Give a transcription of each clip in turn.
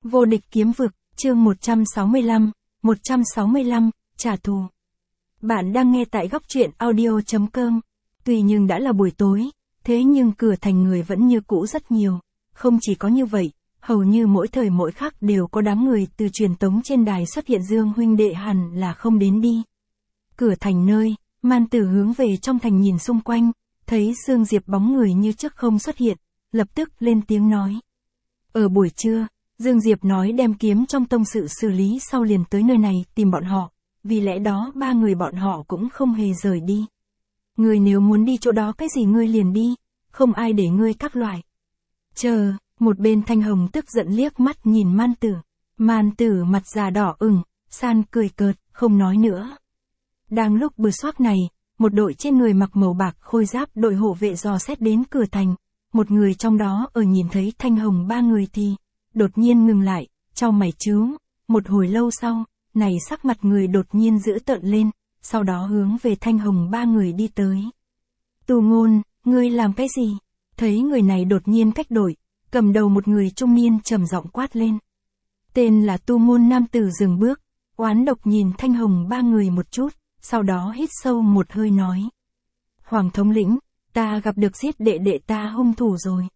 Vô địch kiếm vực, chương 165, trả thù. Bạn đang nghe tại góc truyện audio.com. Tuy nhưng đã là buổi tối, thế nhưng cửa thành người vẫn như cũ rất nhiều. Không chỉ có như vậy, hầu như mỗi thời mỗi khắc đều có đám người từ truyền tống trên đài xuất hiện. Dương huynh đệ hẳn là không đến đi. Cửa thành nơi, Man Tử hướng về trong thành nhìn xung quanh, thấy Dương Diệp bóng người như trước không xuất hiện, lập tức lên tiếng nói. Ở buổi trưa, Dương Diệp nói đem kiếm trong tông sự xử lý sau liền tới nơi này tìm bọn họ, vì lẽ đó ba người bọn họ cũng không hề rời đi. Ngươi nếu muốn đi chỗ đó cái gì ngươi liền đi, không ai để ngươi các loại. Chờ, một bên Thanh Hồng tức giận liếc mắt nhìn Man Tử. Man Tử mặt già đỏ ửng, san cười cợt, không nói nữa. Đang lúc bừa xoác này, một đội trên người mặc màu bạc khôi giáp đội hộ vệ dò xét đến cửa thành. Một người trong đó ở nhìn thấy Thanh Hồng ba người thì đột nhiên ngừng lại, chau mày chú. Một hồi lâu sau, này sắc mặt người đột nhiên dữ tợn lên, sau đó hướng về Thanh Hồng ba người đi tới. Tu Ngôn, ngươi làm cái gì? Thấy người này đột nhiên cách đổi, cầm đầu một người trung niên trầm giọng quát lên. Tên là Tu Ngôn nam tử dừng bước, oán độc nhìn Thanh Hồng ba người một chút, sau đó hít sâu một hơi nói. Hoàng thống lĩnh, ta gặp được giết đệ đệ ta hung thủ rồi.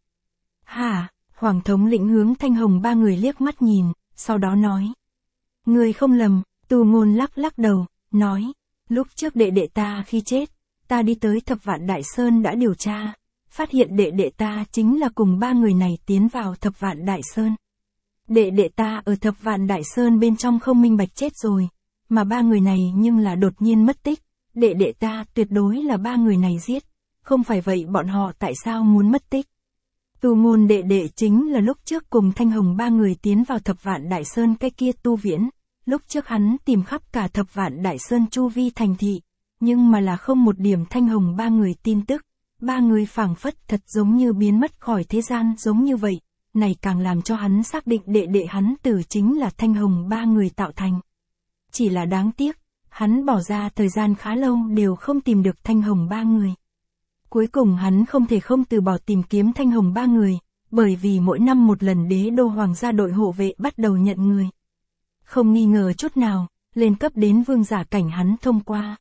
Hả? Hoàng thống lĩnh hướng Thanh Hồng ba người liếc mắt nhìn, sau đó nói. Người không lầm, Tu Ngôn lắc lắc đầu, nói. Lúc trước đệ đệ ta khi chết, ta đi tới Thập Vạn Đại Sơn đã điều tra, phát hiện đệ đệ ta chính là cùng ba người này tiến vào Thập Vạn Đại Sơn. Đệ đệ ta ở Thập Vạn Đại Sơn bên trong không minh bạch chết rồi, mà ba người này nhưng là đột nhiên mất tích, đệ đệ ta tuyệt đối là ba người này giết, không phải vậy bọn họ tại sao muốn mất tích. Tu Ngôn đệ đệ chính là lúc trước cùng Thanh Hồng ba người tiến vào Thập Vạn Đại Sơn cái kia Tu Viễn, lúc trước hắn tìm khắp cả Thập Vạn Đại Sơn chu vi thành thị, nhưng mà là không một điểm Thanh Hồng ba người tin tức, ba người phảng phất thật giống như biến mất khỏi thế gian giống như vậy, này càng làm cho hắn xác định đệ đệ hắn tử chính là Thanh Hồng ba người tạo thành. Chỉ là đáng tiếc, hắn bỏ ra thời gian khá lâu đều không tìm được Thanh Hồng ba người. Cuối cùng hắn không thể không từ bỏ tìm kiếm Thanh Hồng ba người, bởi vì mỗi năm một lần đế đô hoàng gia đội hộ vệ bắt đầu nhận người. Không nghi ngờ chút nào, lên cấp đến vương giả cảnh hắn thông qua.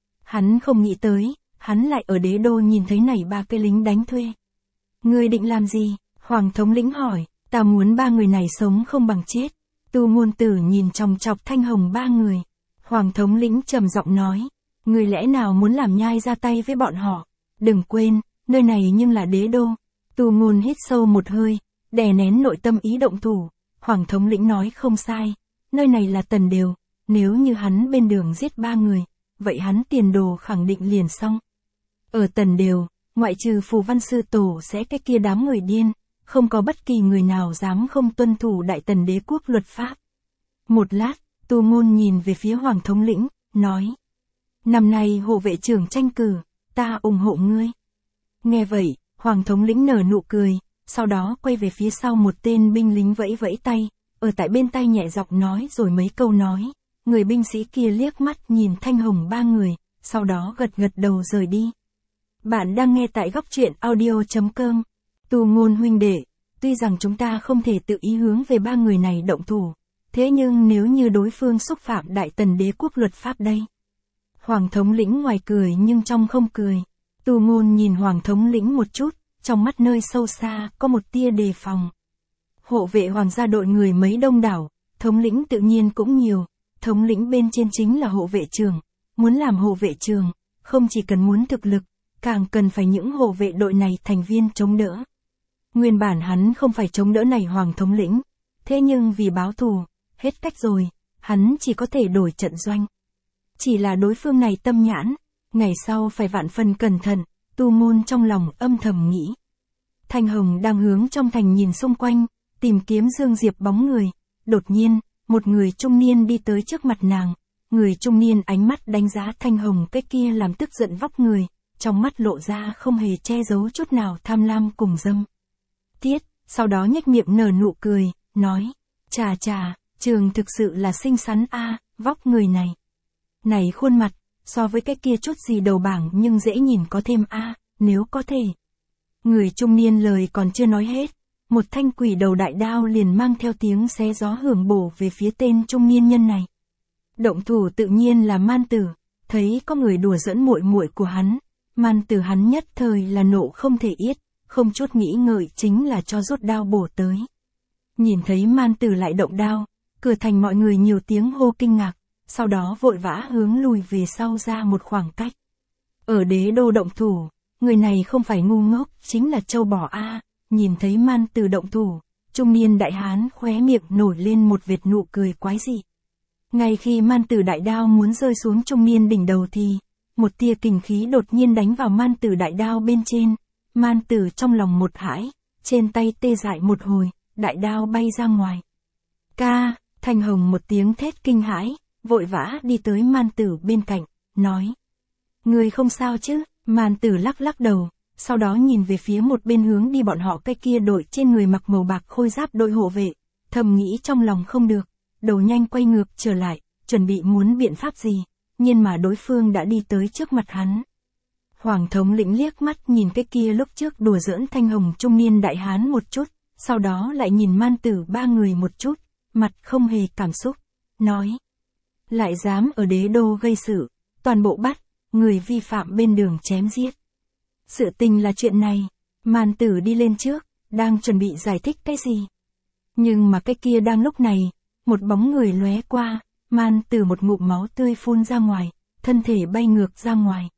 Hắn không nghĩ tới, hắn lại ở đế đô nhìn thấy này ba cái lính đánh thuê. Ngươi định làm gì? Hoàng thống lĩnh hỏi, ta muốn ba người này sống không bằng chết. Tu Ngôn tử nhìn chòng chọc Thanh Hồng ba người. Hoàng thống lĩnh trầm giọng nói, người lẽ nào muốn làm nhai ra tay với bọn họ? Đừng quên, nơi này nhưng là đế đô. Tu Ngôn hít sâu một hơi, đè nén nội tâm ý động thủ. Hoàng thống lĩnh nói không sai, nơi này là Tần Đều, nếu như hắn bên đường giết ba người, vậy hắn tiền đồ khẳng định liền xong. Ở Tần Đều, ngoại trừ Phù Văn Sư Tổ sẽ cái kia đám người điên, không có bất kỳ người nào dám không tuân thủ Đại Tần đế quốc luật pháp. Một lát, Tu Ngôn nhìn về phía Hoàng thống lĩnh, nói. Năm nay hộ vệ trưởng tranh cử, ta ủng hộ ngươi. Nghe vậy, Hoàng thống lĩnh nở nụ cười, sau đó quay về phía sau một tên binh lính vẫy vẫy tay, ở tại bên tay nhẹ giọng nói rồi mấy câu nói. Người binh sĩ kia liếc mắt nhìn Thanh Hồng ba người, sau đó gật gật đầu rời đi. Bạn đang nghe tại góc truyện audio.com. Tu Ngôn huynh đệ, tuy rằng chúng ta không thể tự ý hướng về ba người này động thủ, thế nhưng nếu như đối phương xúc phạm Đại Tần đế quốc luật pháp đây. Hoàng thống lĩnh ngoài cười nhưng trong không cười. Tu Ngôn nhìn Hoàng thống lĩnh một chút, trong mắt nơi sâu xa có một tia đề phòng. Hộ vệ hoàng gia đội người mấy đông đảo, thống lĩnh tự nhiên cũng nhiều, thống lĩnh bên trên chính là hộ vệ trưởng. Muốn làm hộ vệ trưởng, không chỉ cần muốn thực lực, càng cần phải những hộ vệ đội này thành viên chống đỡ. Nguyên bản hắn không phải chống đỡ này Hoàng thống lĩnh, thế nhưng vì báo thù, hết cách rồi, hắn chỉ có thể đổi trận doanh. Chỉ là đối phương này tâm nhãn, ngày sau phải vạn phần cẩn thận, Tu Ngôn trong lòng âm thầm nghĩ. Thanh Hồng đang hướng trong thành nhìn xung quanh, tìm kiếm Dương Diệp bóng người, đột nhiên, một người trung niên đi tới trước mặt nàng, người trung niên ánh mắt đánh giá Thanh Hồng cái kia làm tức giận vóc người, trong mắt lộ ra không hề che giấu chút nào tham lam cùng dâm. Tiết, sau đó nhếch miệng nở nụ cười, nói, chà chà, trường thực sự là xinh xắn a, vóc người này. Này khuôn mặt, so với cái kia chút gì đầu bảng nhưng dễ nhìn có thêm a, nếu có thể. Người trung niên lời còn chưa nói hết, một thanh quỷ đầu đại đao liền mang theo tiếng xé gió hưởng bổ về phía tên trung niên nhân này. Động thủ tự nhiên là Man Tử, thấy có người đùa giỡn muội muội của hắn, Man Tử hắn nhất thời là nộ không thể yết, không chút nghĩ ngợi chính là cho rút đao bổ tới. Nhìn thấy Man Tử lại động đao, cửa thành mọi người nhiều tiếng hô kinh ngạc, sau đó vội vã hướng lùi về sau ra một khoảng cách. Ở đế đô động thủ, người này không phải ngu ngốc, chính là trâu bò a. Nhìn thấy Man Tử động thủ, trung niên đại hán khóe miệng nổi lên một vệt nụ cười quái dị. Ngay khi Man Tử đại đao muốn rơi xuống trung niên đỉnh đầu thì, một tia kình khí đột nhiên đánh vào Man Tử đại đao bên trên. Man Tử trong lòng một hãi, trên tay tê dại một hồi, đại đao bay ra ngoài. Ca, Thanh Hồng một tiếng thét kinh hãi, vội vã đi tới Man Tử bên cạnh, nói. Người không sao chứ? Man Tử lắc lắc đầu, sau đó nhìn về phía một bên hướng đi bọn họ cái kia đội trên người mặc màu bạc khôi giáp đội hộ vệ, thầm nghĩ trong lòng không được, đầu nhanh quay ngược trở lại, chuẩn bị muốn biện pháp gì, nhưng mà đối phương đã đi tới trước mặt hắn. Hoàng thống lĩnh liếc mắt nhìn cái kia lúc trước đùa giỡn Thanh Hồng trung niên đại hán một chút, sau đó lại nhìn Man Tử ba người một chút, mặt không hề cảm xúc, nói. Lại dám ở đế đô gây sự, toàn bộ bắt, người vi phạm bên đường chém giết. Sự tình là chuyện này, Man Tử đi lên trước, đang chuẩn bị giải thích cái gì. Nhưng mà cái kia đang lúc này, một bóng người lóe qua, Man Tử một ngụm máu tươi phun ra ngoài, thân thể bay ngược ra ngoài.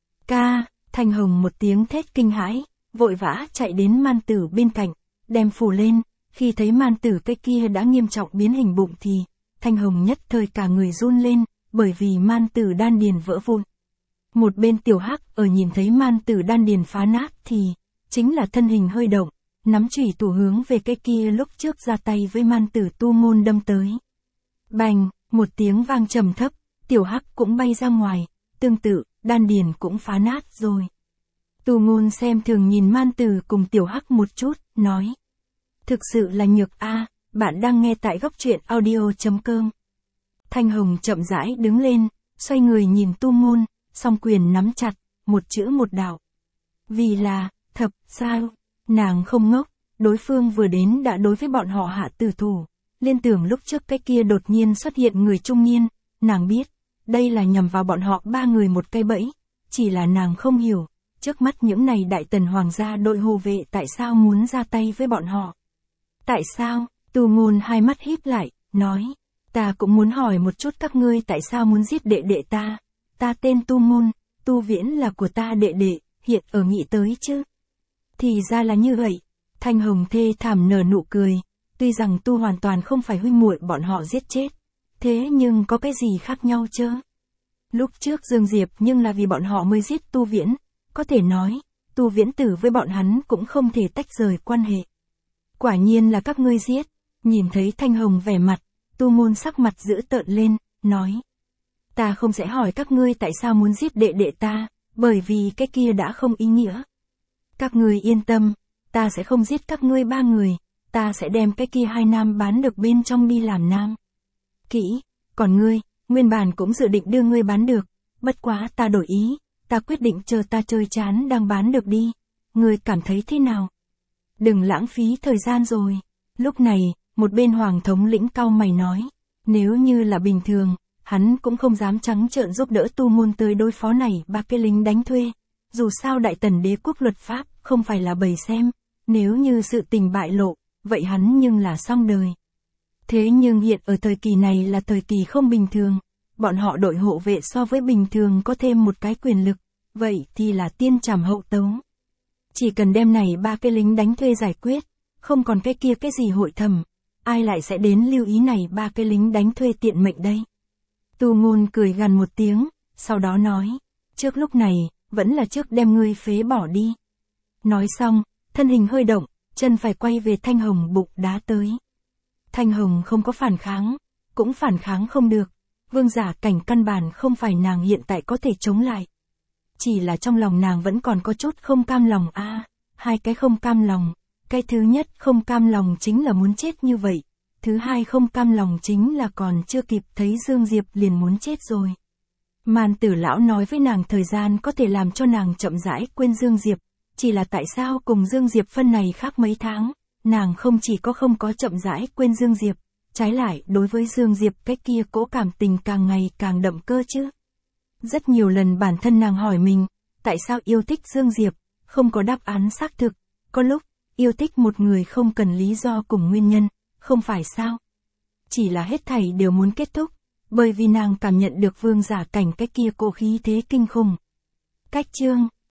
Ca, Thanh Hồng một tiếng thét kinh hãi, vội vã chạy đến Man Tử bên cạnh, đem phủ lên, khi thấy Man Tử cái kia đã nghiêm trọng biến hình bụng thì, Thanh Hồng nhất thời cả người run lên, bởi vì Man Tử đan điền vỡ vụn. Một bên Tiểu Hắc ở nhìn thấy Man Tử đan điền phá nát thì, chính là thân hình hơi động, nắm chủy thủ hướng về cái kia lúc trước ra tay với Man Tử Tu Ngôn đâm tới. Bành, một tiếng vang trầm thấp, Tiểu Hắc cũng bay ra ngoài, tương tự, đan điền cũng phá nát rồi. Tu Ngôn xem thường nhìn Man Tử cùng Tiểu Hắc một chút, nói. Thực sự là nhược a, bạn đang nghe tại góc truyện audio.com. Thanh Hồng chậm rãi đứng lên, xoay người nhìn Tu Ngôn, song quyền nắm chặt, một chữ một đạo. Vì là, thập, sao, nàng không ngốc, đối phương vừa đến đã đối với bọn họ hạ tử thủ, liên tưởng lúc trước cái kia đột nhiên xuất hiện người trung niên, nàng biết, đây là nhằm vào bọn họ ba người một cây bẫy, chỉ là nàng không hiểu, trước mắt những này đại tần hoàng gia đội hộ vệ tại sao muốn ra tay với bọn họ. Tại sao? Tu Ngôn hai mắt híp lại, nói, ta cũng muốn hỏi một chút các ngươi tại sao muốn giết đệ đệ ta. Ta tên Tu Ngôn, Tu Viễn là của ta đệ đệ, hiện ở nghĩ tới chứ. Thì ra là như vậy. Thanh Hồng thê thảm nở nụ cười, tuy rằng Tu hoàn toàn không phải huynh muội bọn họ giết chết, thế nhưng có cái gì khác nhau chứ? Lúc trước Dương Diệp nhưng là vì bọn họ mới giết Tu Viễn, có thể nói, Tu Viễn tử với bọn hắn cũng không thể tách rời quan hệ. Quả nhiên là các ngươi giết. Nhìn thấy Thanh Hồng vẻ mặt, Tu Ngôn sắc mặt dữ tợn lên, nói. Ta không sẽ hỏi các ngươi tại sao muốn giết đệ đệ ta, bởi vì cái kia đã không ý nghĩa. Các ngươi yên tâm, ta sẽ không giết các ngươi ba người, ta sẽ đem cái kia hai nam bán được bên trong đi làm nam. Kỹ, còn ngươi, nguyên bản cũng dự định đưa ngươi bán được, bất quá ta đổi ý, ta quyết định chờ ta chơi chán đang bán được đi. Ngươi cảm thấy thế nào? Đừng lãng phí thời gian rồi. Lúc này, một bên Hoàng thống lĩnh cau mày nói, nếu như là bình thường, hắn cũng không dám trắng trợn giúp đỡ Tu Ngôn tới đối phó này ba cái lính đánh thuê. Dù sao đại tần đế quốc luật pháp không phải là bày xem, nếu như sự tình bại lộ, vậy hắn nhưng là xong đời. Thế nhưng hiện ở thời kỳ này là thời kỳ không bình thường, bọn họ đội hộ vệ so với bình thường có thêm một cái quyền lực, vậy thì là tiên trảm hậu tấu. Chỉ cần đem này ba cái lính đánh thuê giải quyết, không còn cái kia cái gì hội thẩm, ai lại sẽ đến lưu ý này ba cái lính đánh thuê tiện mệnh đây. Tu Ngôn cười gằn một tiếng, sau đó nói, trước lúc này, vẫn là trước đem ngươi phế bỏ đi. Nói xong, thân hình hơi động, chân phải quay về Thanh Hồng bụng đá tới. Thanh Hồng không có phản kháng, cũng phản kháng không được, vương giả cảnh căn bản không phải nàng hiện tại có thể chống lại. Chỉ là trong lòng nàng vẫn còn có chút không cam lòng hai cái không cam lòng, cái thứ nhất không cam lòng chính là muốn chết như vậy, thứ hai không cam lòng chính là còn chưa kịp thấy Dương Diệp liền muốn chết rồi. Man Tử lão nói với nàng thời gian có thể làm cho nàng chậm rãi quên Dương Diệp, chỉ là tại sao cùng Dương Diệp phân này khác mấy tháng, nàng không chỉ không có chậm rãi quên Dương Diệp, trái lại đối với Dương Diệp cái kia cỗ cảm tình càng ngày càng đậm cơ chứ. Rất nhiều lần bản thân nàng hỏi mình, tại sao yêu thích Dương Diệp, không có đáp án xác thực, có lúc, yêu thích một người không cần lý do cùng nguyên nhân, không phải sao? Chỉ là hết thảy đều muốn kết thúc, bởi vì nàng cảm nhận được Vương Giả Cảnh cái kia cô khí thế kinh khủng. Cách chương